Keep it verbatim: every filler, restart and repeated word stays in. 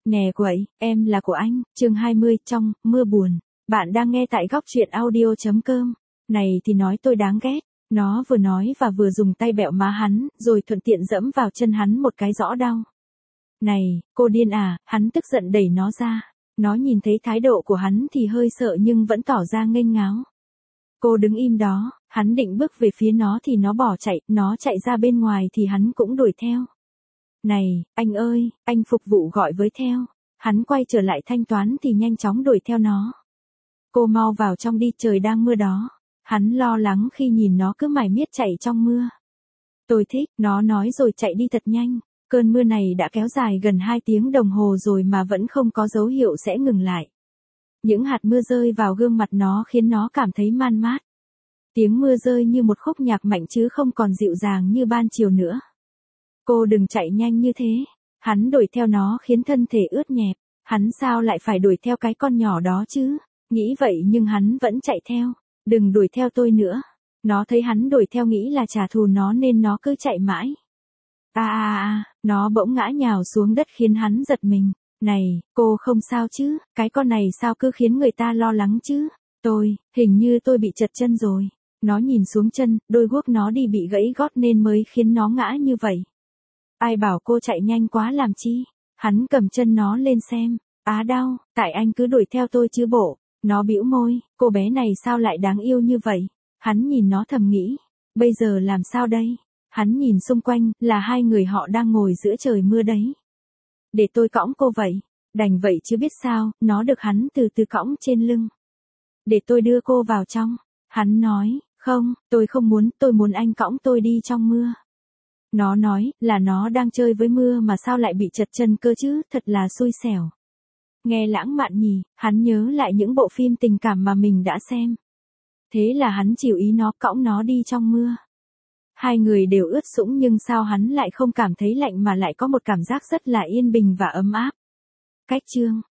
Nè quậy, em là của anh, chương hai mươi, trong, mưa buồn. Bạn đang nghe tại góc truyện audio chấm com. Này thì nói tôi đáng ghét. Nó vừa nói và vừa dùng tay bẹo má hắn, rồi thuận tiện dẫm vào chân hắn một cái rõ đau. Này, cô điên à, hắn tức giận đẩy nó ra. Nó nhìn thấy thái độ của hắn thì hơi sợ nhưng vẫn tỏ ra nghênh ngáo. Cô đứng im đó, hắn định bước về phía nó thì nó bỏ chạy, nó chạy ra bên ngoài thì hắn cũng đuổi theo. Này, anh ơi, anh phục vụ gọi với theo. Hắn quay trở lại thanh toán thì nhanh chóng đuổi theo nó. Cô mau vào trong đi, trời đang mưa đó. Hắn lo lắng khi nhìn nó cứ mải miết chạy trong mưa. Tôi thích, nó nói rồi chạy đi thật nhanh. Cơn mưa này đã kéo dài gần hai tiếng đồng hồ rồi mà vẫn không có dấu hiệu sẽ ngừng lại. Những hạt mưa rơi vào gương mặt nó khiến nó cảm thấy man mát. Tiếng mưa rơi như một khúc nhạc mạnh chứ không còn dịu dàng như ban chiều nữa. Cô đừng chạy nhanh như thế. Hắn đuổi theo nó khiến thân thể ướt nhẹp. Hắn sao lại phải đuổi theo cái con nhỏ đó chứ? Nghĩ vậy nhưng hắn vẫn chạy theo. Đừng đuổi theo tôi nữa. Nó thấy hắn đuổi theo nghĩ là trả thù nó nên nó cứ chạy mãi. À à à, nó bỗng ngã nhào xuống đất khiến hắn giật mình. Này, cô không sao chứ? Cái con này sao cứ khiến người ta lo lắng chứ? Tôi, hình như tôi bị trật chân rồi. Nó nhìn xuống chân, đôi guốc nó đi bị gãy gót nên mới khiến nó ngã như vậy. Ai bảo cô chạy nhanh quá làm chi? Hắn cầm chân nó lên xem. Á đau, tại anh cứ đuổi theo tôi chứ bộ. Nó bĩu môi, cô bé này sao lại đáng yêu như vậy? Hắn nhìn nó thầm nghĩ. Bây giờ làm sao đây? Hắn nhìn xung quanh, là hai người họ đang ngồi giữa trời mưa đấy. Để tôi cõng cô vậy. Đành vậy chứ biết sao, nó được hắn từ từ cõng trên lưng. Để tôi đưa cô vào trong. Hắn nói, không, tôi không muốn, tôi muốn anh cõng tôi đi trong mưa. Nó nói, là nó đang chơi với mưa mà sao lại bị trật chân cơ chứ, thật là xui xẻo. Nghe lãng mạn nhỉ, hắn nhớ lại những bộ phim tình cảm mà mình đã xem. Thế là hắn chiều ý nó cõng nó đi trong mưa. Hai người đều ướt sũng nhưng sao hắn lại không cảm thấy lạnh mà lại có một cảm giác rất là yên bình và ấm áp. Cách chương